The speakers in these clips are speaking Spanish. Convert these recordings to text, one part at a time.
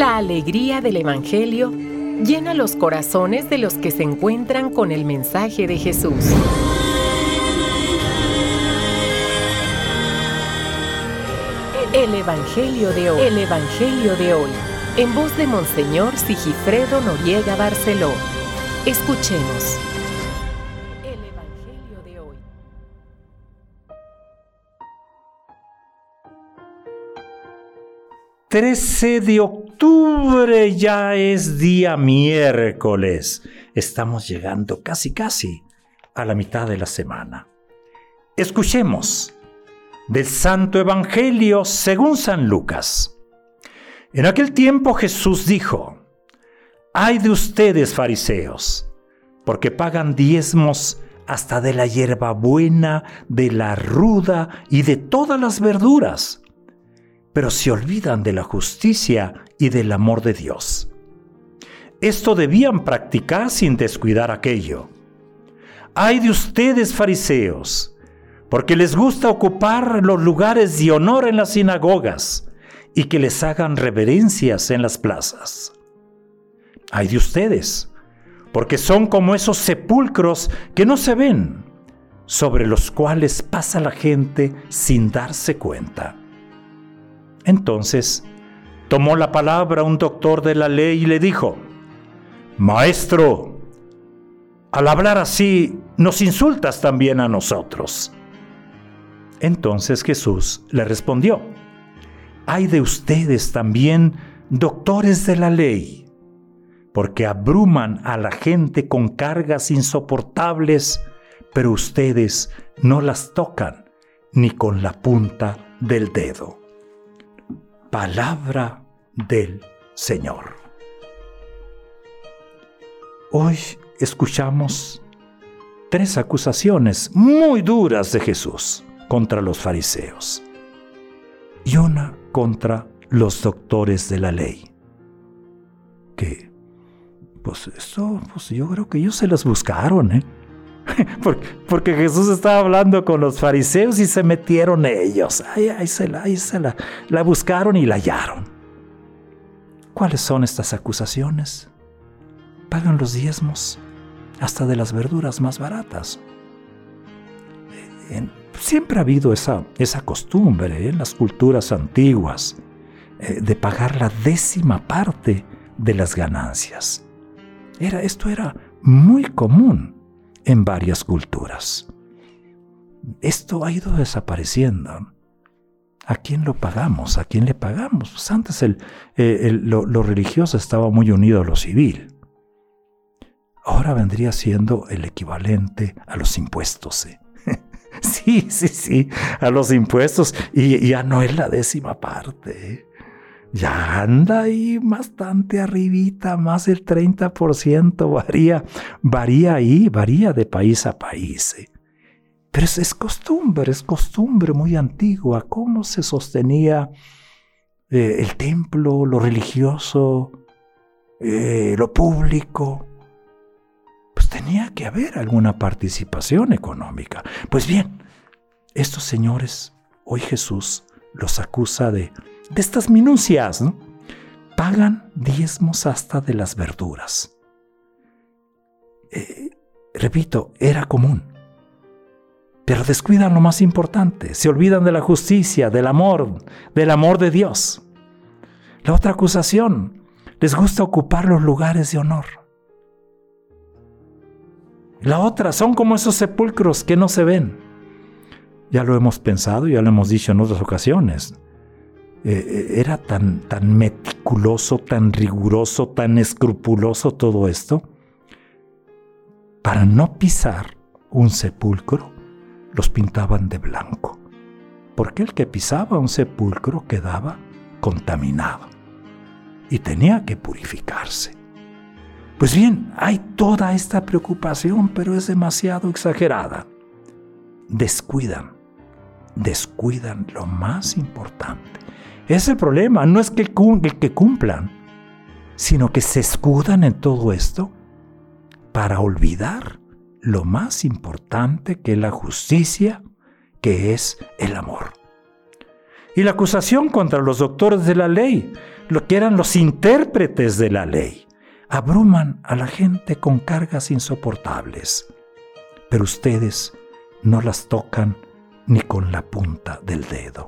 La alegría del Evangelio llena los corazones de los que se encuentran con el mensaje de Jesús. El Evangelio de hoy. El Evangelio de hoy. En voz de Monseñor Sigifredo Noriega Barceló. Escuchemos. El Evangelio de hoy. «13 de octubre, ya es día miércoles. Estamos llegando casi a la mitad de la semana. Escuchemos del Santo Evangelio según San Lucas. En aquel tiempo Jesús dijo: «Ay de ustedes, fariseos, porque pagan diezmos hasta de la hierbabuena, de la ruda y de todas las verduras, pero se olvidan de la justicia y del amor de Dios. Esto debían practicar sin descuidar aquello. Ay de ustedes, fariseos, porque les gusta ocupar los lugares de honor en las sinagogas y que les hagan reverencias en las plazas. Ay de ustedes, porque son como esos sepulcros que no se ven, sobre los cuales pasa la gente sin darse cuenta». Entonces tomó la palabra un doctor de la ley y le dijo: «Maestro, al hablar así, nos insultas también a nosotros». Entonces Jesús le respondió: «Ay de ustedes también, doctores de la ley, porque abruman a la gente con cargas insoportables, pero ustedes no las tocan ni con la punta del dedo». Palabra del Señor. Hoy escuchamos 3 acusaciones muy duras de Jesús contra los fariseos y una contra los doctores de la ley. Que, yo creo que ellos se las buscaron, Porque Jesús estaba hablando con los fariseos y se metieron ellos. Ahí se la buscaron y la hallaron. ¿Cuáles son estas acusaciones? Pagan los diezmos hasta de las verduras más baratas. Siempre ha habido esa costumbre en las culturas antiguas de pagar la 10ª parte de las ganancias. Esto era muy común en varias culturas. Esto ha ido desapareciendo. ¿A quién lo pagamos? ¿A quién le pagamos? Pues antes lo religioso estaba muy unido a lo civil. Ahora vendría siendo el equivalente a los impuestos. Sí, a los impuestos. Y ya no es la 10ª parte. Ya anda ahí bastante arribita, más del 30%, varía de país a país. Pero es costumbre muy antigua. ¿Cómo se sostenía el templo, lo religioso, lo público? Pues tenía que haber alguna participación económica. Pues bien, estos señores, hoy Jesús los acusa de estas minucias, ¿no? Pagan diezmos hasta de las verduras. Repito, era común. Pero descuidan lo más importante. Se olvidan de la justicia, del amor de Dios. La otra acusación: les gusta ocupar los lugares de honor. La otra: son como esos sepulcros que no se ven. Ya lo hemos pensado, ya lo hemos dicho en otras ocasiones. Era tan meticuloso, tan riguroso, tan escrupuloso todo esto. Para no pisar un sepulcro, los pintaban de blanco, porque el que pisaba un sepulcro quedaba contaminado y tenía que purificarse. Pues bien, hay toda esta preocupación, pero es demasiado exagerada. Descuidan lo más importante. Es el problema, no es que cumplan, sino que se escudan en todo esto para olvidar lo más importante, que es la justicia, que es el amor. Y la acusación contra los doctores de la ley lo que eran los intérpretes de la ley, abruman a la gente con cargas insoportables. Pero ustedes no las tocan ni con la punta del dedo.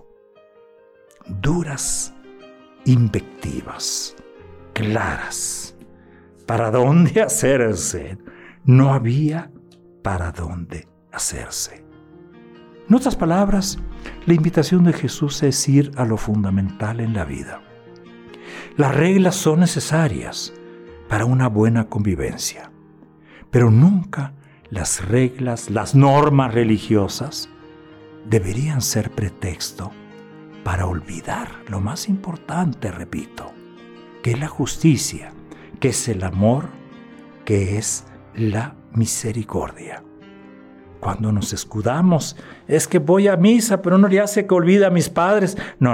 Duras invectivas, claras. ¿Para dónde hacerse? No había para dónde hacerse. En otras palabras, la invitación de Jesús es ir a lo fundamental en la vida. Las reglas son necesarias para una buena convivencia, pero nunca las reglas, las normas religiosas deberían ser pretexto para olvidar lo más importante, repito, que es la justicia, que es el amor, que es la misericordia. Cuando nos escudamos, es que voy a misa, pero no le hace que olvide a mis padres. No.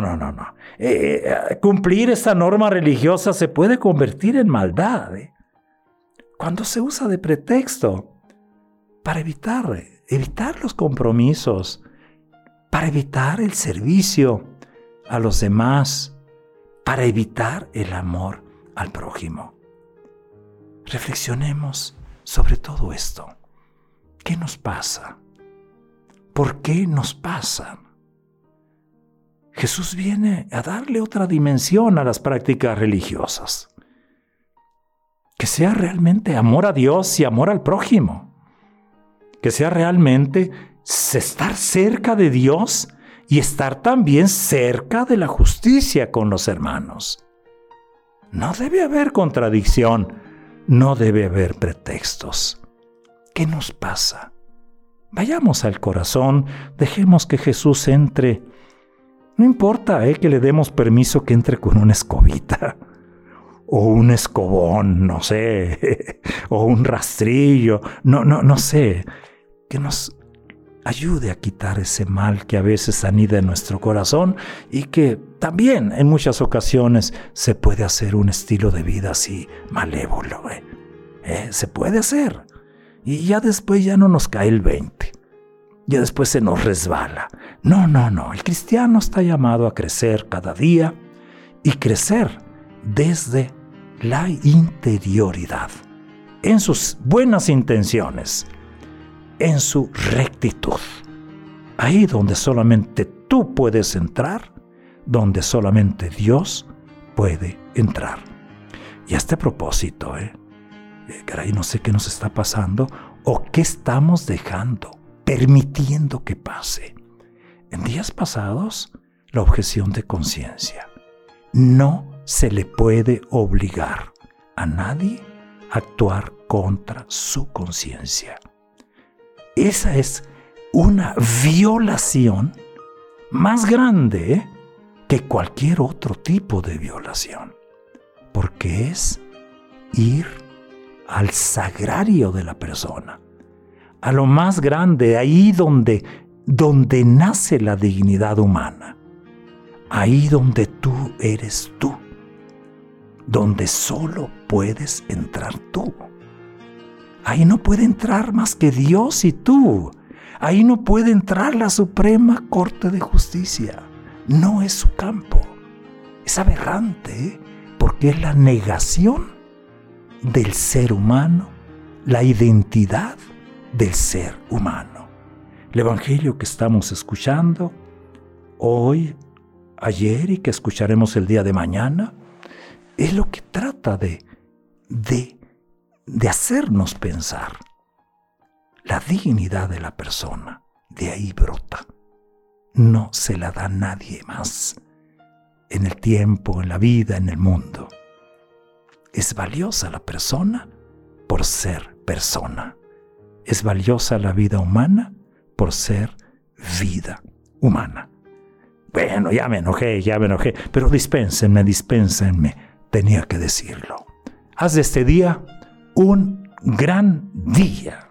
Cumplir esa norma religiosa se puede convertir en maldad. Cuando se usa de pretexto para evitar los compromisos, para evitar el servicio a los demás, para evitar el amor al prójimo. Reflexionemos sobre todo esto. ¿Qué nos pasa? ¿Por qué nos pasa? Jesús viene a darle otra dimensión a las prácticas religiosas. Que sea realmente amor a Dios y amor al prójimo. Que sea realmente estar cerca de Dios y estar también cerca de la justicia con los hermanos. No debe haber contradicción, no debe haber pretextos. ¿Qué nos pasa? Vayamos al corazón, dejemos que Jesús entre. No importa que le demos permiso que entre con una escobita, o un escobón, no sé, o un rastrillo, no sé, que nos ayude a quitar ese mal que a veces anida en nuestro corazón y que también en muchas ocasiones se puede hacer un estilo de vida así malévolo. Se puede hacer. Y ya después ya no nos cae el 20. Ya después se nos resbala. No. El cristiano está llamado a crecer cada día y crecer desde la interioridad, en sus buenas intenciones, en su rectitud. Ahí donde solamente tú puedes entrar, donde solamente Dios puede entrar. Y a este propósito, caray, no sé qué nos está pasando o qué estamos dejando, permitiendo que pase. En días pasados, la objeción de conciencia. No se le puede obligar a nadie a actuar contra su conciencia. Esa es una violación más grande que cualquier otro tipo de violación, porque es ir al sagrario de la persona, a lo más grande, ahí donde nace la dignidad humana, ahí donde tú eres tú, donde solo puedes entrar tú. Ahí no puede entrar más que Dios y tú. Ahí no puede entrar la Suprema Corte de Justicia. No es su campo. Es aberrante, porque es la negación del ser humano, la identidad del ser humano. El Evangelio que estamos escuchando hoy, ayer y que escucharemos el día de mañana, es lo que trata de hacernos pensar. La dignidad de la persona, de ahí brota. No se la da nadie más en el tiempo, en la vida, en el mundo. Es valiosa la persona por ser persona. Es valiosa la vida humana por ser vida humana. Bueno, ya me enojé, pero dispénsenme. Tenía que decirlo. Haz de este día un gran día.